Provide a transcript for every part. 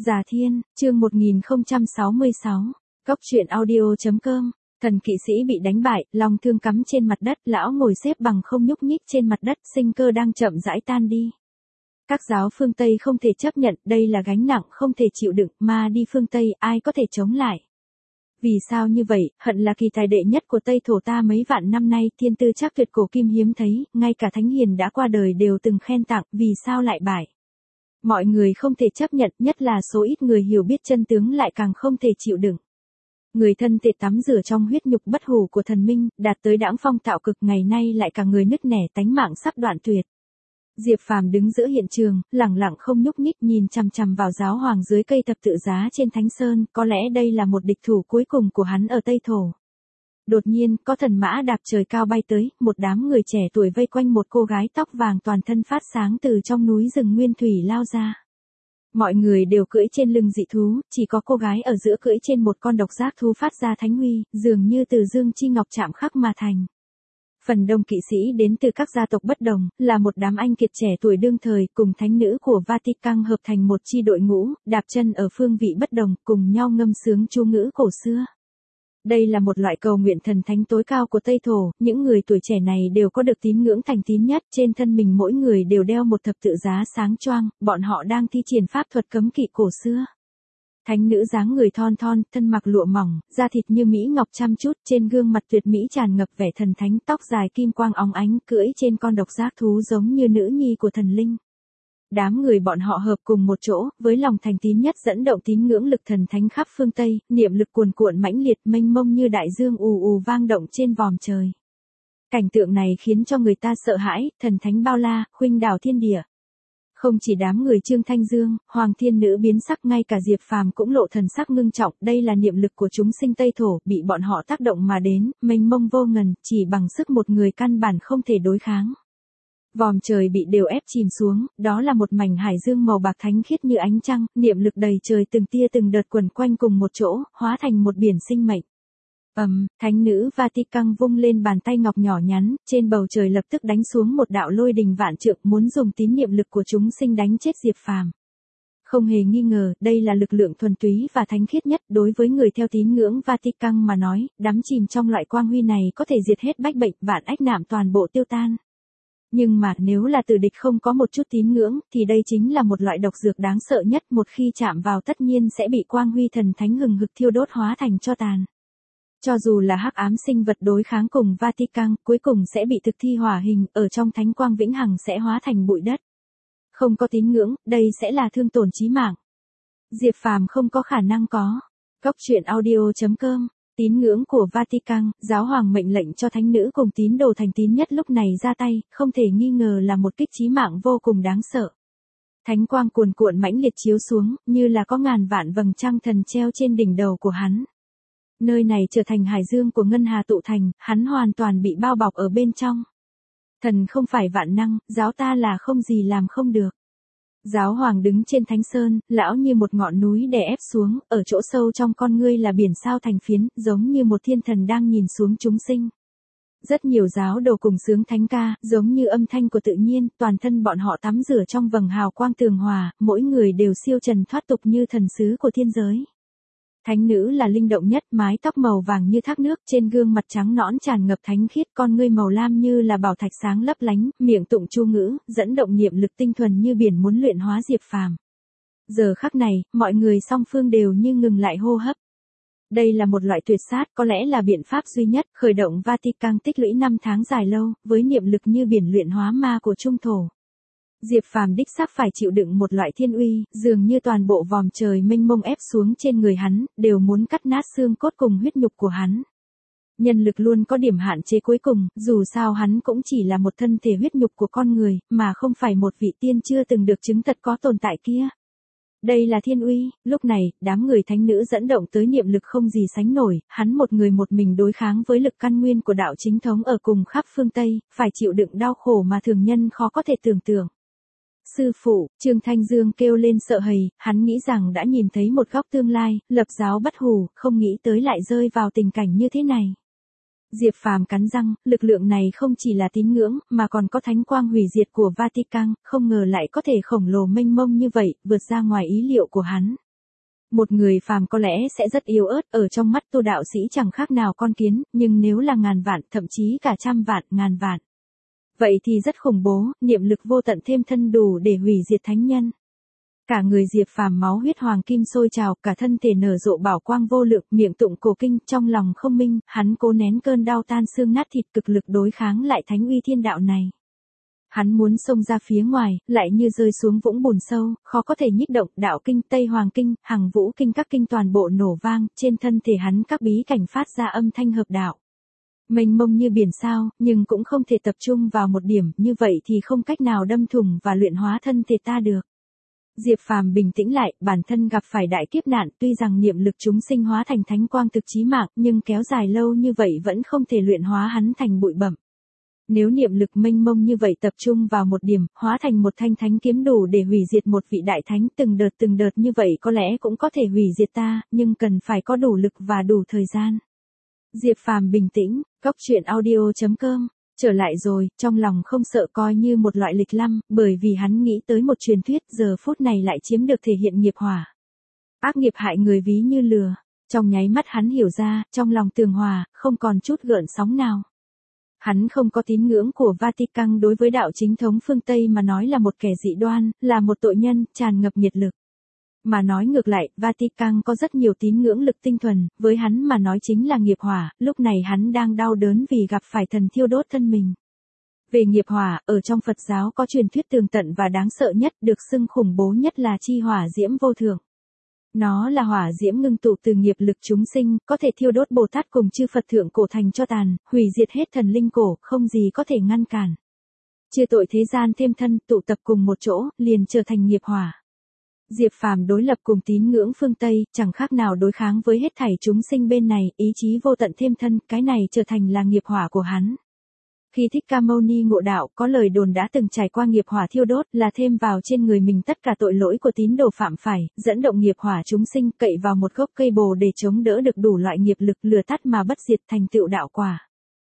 Già Thiên, chương 1066, Cốc truyện audio.com, thần kỵ sĩ bị đánh bại, long thương cắm trên mặt đất, lão ngồi xếp bằng không nhúc nhích trên mặt đất, sinh cơ đang chậm rãi tan đi. Các giáo phương Tây không thể chấp nhận, đây là gánh nặng không thể chịu đựng, mà đi phương Tây, ai có thể chống lại. Vì sao như vậy, hận là kỳ tài đệ nhất của Tây Thổ ta mấy vạn năm nay, thiên tư chắc tuyệt cổ kim hiếm thấy, ngay cả thánh hiền đã qua đời đều từng khen tặng, vì sao lại bại. Mọi người không thể chấp nhận, nhất là số ít người hiểu biết chân tướng lại càng không thể chịu đựng. Người thân thể tắm rửa trong huyết nhục bất hủ của thần minh, đạt tới đãng phong tạo cực, ngày nay lại cả người nứt nẻ, tánh mạng sắp đoạn tuyệt. Diệp Phàm đứng giữa hiện trường, lẳng lặng không nhúc nhích, nhìn chằm chằm vào giáo hoàng dưới cây thập tự giá trên Thánh Sơn, có lẽ đây là một địch thủ cuối cùng của hắn ở Tây Thổ. Đột nhiên, có thần mã đạp trời cao bay tới, một đám người trẻ tuổi vây quanh một cô gái tóc vàng toàn thân phát sáng từ trong núi rừng nguyên thủy lao ra. Mọi người đều cưỡi trên lưng dị thú, chỉ có cô gái ở giữa cưỡi trên một con độc giác thú phát ra thánh huy, dường như từ dương chi ngọc chạm khắc mà thành. Phần đông kỵ sĩ đến từ các gia tộc bất đồng, là một đám anh kiệt trẻ tuổi đương thời, cùng thánh nữ của Vatican hợp thành một chi đội ngũ, đạp chân ở phương vị bất đồng, cùng nhau ngâm sướng chú ngữ cổ xưa. Đây là một loại cầu nguyện thần thánh tối cao của Tây Thổ, những người tuổi trẻ này đều có được tín ngưỡng thành tín nhất, trên thân mình mỗi người đều đeo một thập tự giá sáng choang, bọn họ đang thi triển pháp thuật cấm kỵ cổ xưa. Thánh nữ dáng người thon thon, thân mặc lụa mỏng, da thịt như mỹ ngọc chăm chút, trên gương mặt tuyệt mỹ tràn ngập vẻ thần thánh, tóc dài kim quang óng ánh, cưỡi trên con độc giác thú giống như nữ nhi của thần linh. Đám người bọn họ hợp cùng một chỗ, với lòng thành tín nhất dẫn động tín ngưỡng lực thần thánh khắp phương Tây, niệm lực cuồn cuộn mãnh liệt mênh mông như đại dương ù ù vang động trên vòm trời. Cảnh tượng này khiến cho người ta sợ hãi, thần thánh bao la, khuynh đảo thiên địa. Không chỉ đám người Trương Thanh Dương, Hoàng Thiên Nữ biến sắc, ngay cả Diệp Phàm cũng lộ thần sắc ngưng trọng, đây là niệm lực của chúng sinh Tây Thổ, bị bọn họ tác động mà đến, mênh mông vô ngần, chỉ bằng sức một người căn bản không thể đối kháng. Vòm trời bị đều ép chìm xuống, đó là một mảnh hải dương màu bạc thánh khiết như ánh trăng, niệm lực đầy trời từng tia từng đợt quẩn quanh cùng một chỗ, hóa thành một biển sinh mệnh. Thánh nữ Vatican vung lên bàn tay ngọc nhỏ nhắn, trên bầu trời lập tức đánh xuống một đạo lôi đình vạn trượng, muốn dùng tín niệm lực của chúng sinh đánh chết Diệp Phàm. Không hề nghi ngờ, đây là lực lượng thuần túy và thánh khiết nhất, đối với người theo tín ngưỡng Vatican mà nói, đắm chìm trong loại quang huy này có thể diệt hết bách bệnh, vạn ách nạn toàn bộ tiêu tan. Nhưng mà nếu là từ địch không có một chút tín ngưỡng, thì đây chính là một loại độc dược đáng sợ nhất, một khi chạm vào tất nhiên sẽ bị quang huy thần thánh hừng hực thiêu đốt hóa thành tro tàn. Cho dù là hắc ám sinh vật đối kháng cùng Vatican, cuối cùng sẽ bị thực thi hỏa hình, ở trong thánh quang vĩnh hằng sẽ hóa thành bụi đất. Không có tín ngưỡng, đây sẽ là thương tổn chí mạng. Diệp Phàm không có khả năng có. Cốc truyện audio.com, tín ngưỡng của Vatican, giáo hoàng mệnh lệnh cho thánh nữ cùng tín đồ thành tín nhất lúc này ra tay, không thể nghi ngờ là một kích chí mạng vô cùng đáng sợ. Thánh quang cuồn cuộn mãnh liệt chiếu xuống, như là có ngàn vạn vầng trăng thần treo trên đỉnh đầu của hắn. Nơi này trở thành hải dương của ngân hà tụ thành, hắn hoàn toàn bị bao bọc ở bên trong. Thần không phải vạn năng, giáo ta là không gì làm không được. Giáo hoàng đứng trên Thánh Sơn, lão như một ngọn núi đè ép xuống, ở chỗ sâu trong con ngươi là biển sao thành phiến, giống như một thiên thần đang nhìn xuống chúng sinh. Rất nhiều giáo đồ cùng sướng thánh ca, giống như âm thanh của tự nhiên, toàn thân bọn họ tắm rửa trong vầng hào quang tường hòa, mỗi người đều siêu trần thoát tục như thần sứ của thiên giới. Thánh nữ là linh động nhất, mái tóc màu vàng như thác nước, trên gương mặt trắng nõn tràn ngập thánh khiết, con ngươi màu lam như là bảo thạch sáng lấp lánh, miệng tụng chú ngữ, dẫn động niệm lực tinh thuần như biển muốn luyện hóa Diệp Phàm. Giờ khắc này, mọi người song phương đều như ngừng lại hô hấp. Đây là một loại tuyệt sát, có lẽ là biện pháp duy nhất, khởi động Vatican tích lũy 5 tháng dài lâu, với niệm lực như biển luyện hóa ma của trung thổ. Diệp Phàm đích xác phải chịu đựng một loại thiên uy, dường như toàn bộ vòm trời mênh mông ép xuống trên người hắn, đều muốn cắt nát xương cốt cùng huyết nhục của hắn. Nhân lực luôn có điểm hạn chế cuối cùng, dù sao hắn cũng chỉ là một thân thể huyết nhục của con người, mà không phải một vị tiên chưa từng được chứng thật có tồn tại kia. Đây là thiên uy, lúc này, đám người thánh nữ dẫn động tới niệm lực không gì sánh nổi, hắn một người một mình đối kháng với lực căn nguyên của đạo chính thống ở cùng khắp phương Tây, phải chịu đựng đau khổ mà thường nhân khó có thể tưởng tượng. Sư phụ, Trương Thanh Dương kêu lên sợ hãi, hắn nghĩ rằng đã nhìn thấy một góc tương lai, lập giáo bất hủ, không nghĩ tới lại rơi vào tình cảnh như thế này. Diệp Phàm cắn răng, lực lượng này không chỉ là tín ngưỡng, mà còn có thánh quang hủy diệt của Vatican, không ngờ lại có thể khổng lồ mênh mông như vậy, vượt ra ngoài ý liệu của hắn. Một người phàm có lẽ sẽ rất yếu ớt, ở trong mắt tu đạo sĩ chẳng khác nào con kiến, nhưng nếu là ngàn vạn, thậm chí cả trăm vạn, ngàn vạn. Vậy thì rất khủng bố, niệm lực vô tận thêm thân đủ để hủy diệt thánh nhân. Cả người Diệp Phàm máu huyết hoàng kim sôi trào, cả thân thể nở rộ bảo quang vô lượng, miệng tụng cổ kinh, trong lòng không minh, hắn cố nén cơn đau tan xương nát thịt, cực lực đối kháng lại thánh uy thiên đạo này. Hắn muốn xông ra phía ngoài, lại như rơi xuống vũng bùn sâu, khó có thể nhích động, đạo kinh, Tây Hoàng kinh, Hằng Vũ kinh, các kinh toàn bộ nổ vang, trên thân thể hắn các bí cảnh phát ra âm thanh hợp đạo. Mênh mông như biển sao, nhưng cũng không thể tập trung vào một điểm, như vậy thì không cách nào đâm thủng và luyện hóa thân thể ta được. Diệp Phàm bình tĩnh lại, bản thân gặp phải đại kiếp nạn, tuy rằng niệm lực chúng sinh hóa thành thánh quang thực chí mạng, nhưng kéo dài lâu như vậy vẫn không thể luyện hóa hắn thành bụi bặm. Nếu niệm lực mênh mông như vậy tập trung vào một điểm, hóa thành một thanh thánh kiếm đủ để hủy diệt một vị đại thánh, từng đợt như vậy có lẽ cũng có thể hủy diệt ta, nhưng cần phải có đủ lực và đủ thời gian. Diệp Phàm bình tĩnh, Goctruyện.audio.com, trở lại rồi, trong lòng không sợ coi như một loại lịch lăm, bởi vì hắn nghĩ tới một truyền thuyết, giờ phút này lại chiếm được thể hiện nghiệp hỏa. Ác nghiệp hại người ví như lừa, trong nháy mắt hắn hiểu ra, trong lòng tường hòa, không còn chút gợn sóng nào. Hắn không có tín ngưỡng của Vatican, đối với đạo chính thống phương Tây mà nói là một kẻ dị đoan, là một tội nhân, tràn ngập nhiệt lực. Mà nói ngược lại, Vatican có rất nhiều tín ngưỡng lực tinh thuần, với hắn mà nói chính là nghiệp hỏa, lúc này hắn đang đau đớn vì gặp phải thần thiêu đốt thân mình. Về nghiệp hỏa, ở trong Phật giáo có truyền thuyết tường tận và đáng sợ nhất, được xưng khủng bố nhất là chi hỏa diễm vô thượng. Nó là hỏa diễm ngưng tụ từ nghiệp lực chúng sinh, có thể thiêu đốt Bồ Tát cùng chư Phật thượng cổ thành cho tàn, hủy diệt hết thần linh cổ, không gì có thể ngăn cản. Chia tội thế gian thêm thân, tụ tập cùng một chỗ, liền trở thành nghiệp hỏa. Diệp Phàm đối lập cùng tín ngưỡng phương Tây, chẳng khác nào đối kháng với hết thảy chúng sinh bên này, ý chí vô tận thêm thân, cái này trở thành là nghiệp hỏa của hắn. Khi Thích Ca Mâu Ni ngộ đạo, có lời đồn đã từng trải qua nghiệp hỏa thiêu đốt, là thêm vào trên người mình tất cả tội lỗi của tín đồ phạm phải, dẫn động nghiệp hỏa chúng sinh, cậy vào một gốc cây bồ để chống đỡ được đủ loại nghiệp lực, lửa tắt mà bất diệt, thành tựu đạo quả.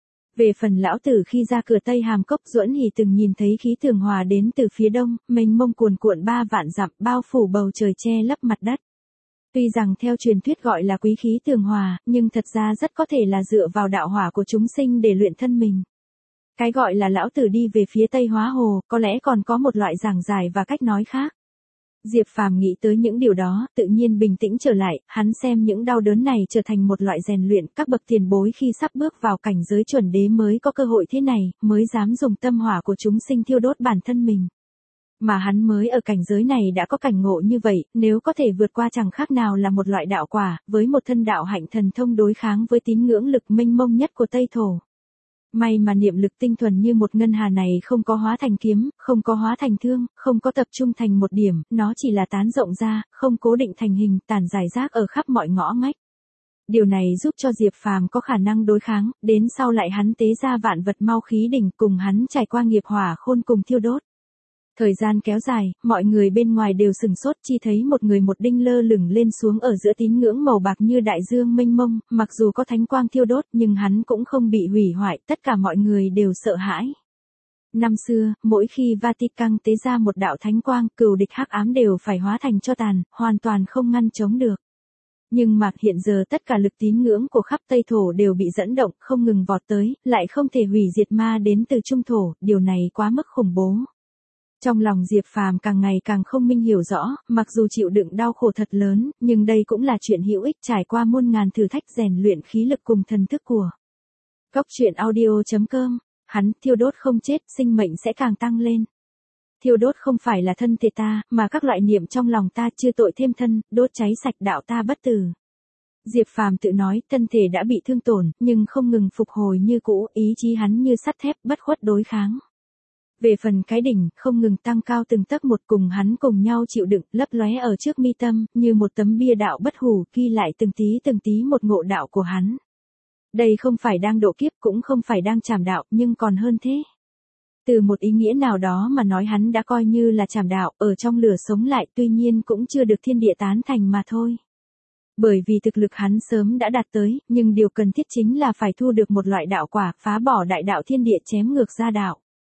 Về phần lão tử khi ra cửa Tây Hàm Cốc, Duẫn Hỉ từng nhìn thấy khí tường hòa đến từ phía đông, mênh mông cuồn cuộn 3 vạn dặm, bao phủ bầu trời che lấp mặt đất. Tuy rằng theo truyền thuyết gọi là quý khí tường hòa, nhưng thật ra rất có thể là dựa vào đạo hỏa của chúng sinh để luyện thân mình. Cái gọi là lão tử đi về phía Tây Hóa Hồ, có lẽ còn có một loại giảng giải và cách nói khác. Diệp Phàm nghĩ tới những điều đó, tự nhiên bình tĩnh trở lại, hắn xem những đau đớn này trở thành một loại rèn luyện, các bậc tiền bối khi sắp bước vào cảnh giới chuẩn đế mới có cơ hội thế này, mới dám dùng tâm hỏa của chúng sinh thiêu đốt bản thân mình. Mà hắn mới ở cảnh giới này đã có cảnh ngộ như vậy, nếu có thể vượt qua chẳng khác nào là một loại đạo quả, với một thân đạo hạnh thần thông đối kháng với tín ngưỡng lực mênh mông nhất của Tây Thổ. May mà niệm lực tinh thuần như một ngân hà này không có hóa thành kiếm, không có hóa thành thương, không có tập trung thành một điểm, nó chỉ là tán rộng ra, không cố định thành hình, tản rải rác ở khắp mọi ngõ ngách. Điều này giúp cho Diệp Phàm có khả năng đối kháng, đến sau lại hắn tế ra vạn vật mau khí đỉnh cùng hắn trải qua nghiệp hỏa khôn cùng thiêu đốt. Thời gian kéo dài, mọi người bên ngoài đều sừng sốt, chỉ thấy một người một đinh lơ lửng lên xuống ở giữa tín ngưỡng màu bạc như đại dương mênh mông, mặc dù có thánh quang thiêu đốt nhưng hắn cũng không bị hủy hoại, tất cả mọi người đều sợ hãi. Năm xưa, mỗi khi Vatican tế ra một đạo thánh quang, cừu địch hắc ám đều phải hóa thành tro tàn, hoàn toàn không ngăn chống được. Nhưng mà hiện giờ tất cả lực tín ngưỡng của khắp Tây Thổ đều bị dẫn động, không ngừng vọt tới, lại không thể hủy diệt ma đến từ Trung Thổ, điều này quá mức khủng bố. Trong lòng Diệp Phàm càng ngày càng không minh hiểu rõ, mặc dù chịu đựng đau khổ thật lớn, nhưng đây cũng là chuyện hữu ích, trải qua muôn ngàn thử thách rèn luyện khí lực cùng thần thức của. Goctruyện.audio.com, hắn thiêu đốt không chết, sinh mệnh sẽ càng tăng lên. Thiêu đốt không phải là thân thể ta, mà các loại niệm trong lòng ta, chưa tội thêm thân, đốt cháy sạch đạo ta bất tử. Diệp Phàm tự nói, thân thể đã bị thương tổn, nhưng không ngừng phục hồi như cũ, ý chí hắn như sắt thép, bất khuất đối kháng. Về phần cái đỉnh, không ngừng tăng cao từng tấc một, cùng hắn cùng nhau chịu đựng, lấp lóe ở trước mi tâm, như một tấm bia đạo bất hủ, ghi lại từng tí một ngộ đạo của hắn. Đây không phải đang độ kiếp, cũng không phải đang trảm đạo, nhưng còn hơn thế. Từ một ý nghĩa nào đó mà nói hắn đã coi như là trảm đạo, ở trong lửa sống lại, tuy nhiên cũng chưa được thiên địa tán thành mà thôi. Bởi vì thực lực hắn sớm đã đạt tới, nhưng điều cần thiết chính là phải thu được một loại đạo quả, phá bỏ đại đạo thiên địa chém ngược ra đạo.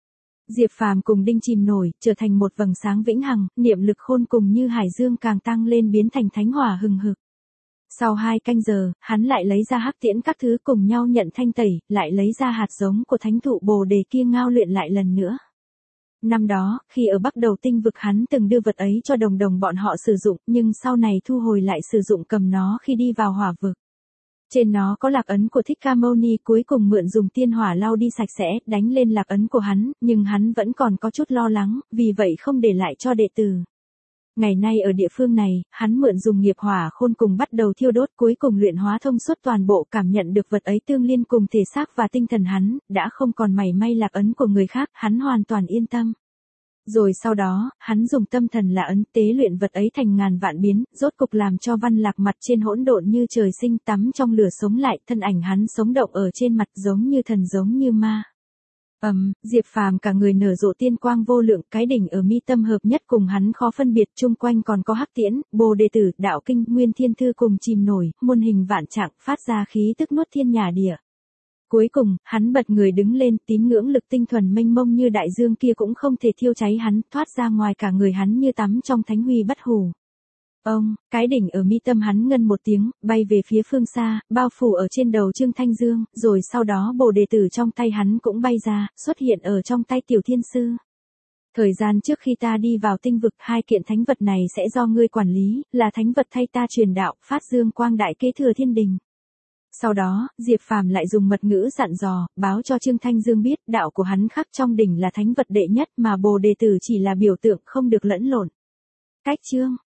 Diệp Phàm cùng Đinh Chìm Nổi, trở thành một vầng sáng vĩnh hằng, niệm lực khôn cùng như hải dương càng tăng lên biến thành thánh hỏa hừng hực. Sau 2 canh giờ, hắn lại lấy ra hắc tiễn các thứ cùng nhau nhận thanh tẩy, lại lấy ra hạt giống của thánh thụ bồ đề kia ngao luyện lại lần nữa. Năm đó, khi ở Bắc Đầu Tinh vực hắn từng đưa vật ấy cho đồng đồng bọn họ sử dụng, nhưng sau này thu hồi lại sử dụng cầm nó khi đi vào hỏa vực. Trên nó có lạc ấn của Thích Ca Mâu Ni, cuối cùng mượn dùng tiên hỏa lau đi sạch sẽ, đánh lên lạc ấn của hắn, nhưng hắn vẫn còn có chút lo lắng, vì vậy không để lại cho đệ tử. Ngày nay ở địa phương này, hắn mượn dùng nghiệp hỏa khôn cùng bắt đầu thiêu đốt, cuối cùng luyện hóa thông suốt toàn bộ, cảm nhận được vật ấy tương liên cùng thể xác và tinh thần hắn, đã không còn mảy may lạc ấn của người khác, hắn hoàn toàn yên tâm. Rồi sau đó, hắn dùng tâm thần là ấn tế luyện vật ấy thành ngàn vạn biến, rốt cục làm cho văn lạc mặt trên hỗn độn như trời sinh, tắm trong lửa sống lại, thân ảnh hắn sống động ở trên mặt giống như thần giống như ma. Diệp Phàm cả người nở rộ tiên quang vô lượng, cái đỉnh ở mi tâm hợp nhất cùng hắn khó phân biệt, chung quanh còn có hắc tiễn, bồ đề tử, đạo kinh, nguyên thiên thư cùng Chìm Nổi, muôn hình vạn trạng, phát ra khí tức nuốt thiên nhà địa. Cuối cùng, hắn bật người đứng lên, tín ngưỡng lực tinh thuần mênh mông như đại dương kia cũng không thể thiêu cháy hắn, thoát ra ngoài cả người hắn như tắm trong thánh huy bất hủ. Cái đỉnh ở mi tâm hắn ngân một tiếng, bay về phía phương xa, bao phủ ở trên đầu Trương Thanh Dương, rồi sau đó bồ đề tử trong tay hắn cũng bay ra, xuất hiện ở trong tay Tiểu Thiên Sư. Thời gian trước khi ta đi vào tinh vực, 2 kiện thánh vật này sẽ do ngươi quản lý, là thánh vật thay ta truyền đạo, phát dương quang đại kế thừa thiên đình. Sau đó, Diệp Phàm lại dùng mật ngữ dặn dò, báo cho Trương Thanh Dương biết, đạo của hắn khắc trong đỉnh là thánh vật đệ nhất mà bồ đề tử chỉ là biểu tượng không được lẫn lộn. Cách chương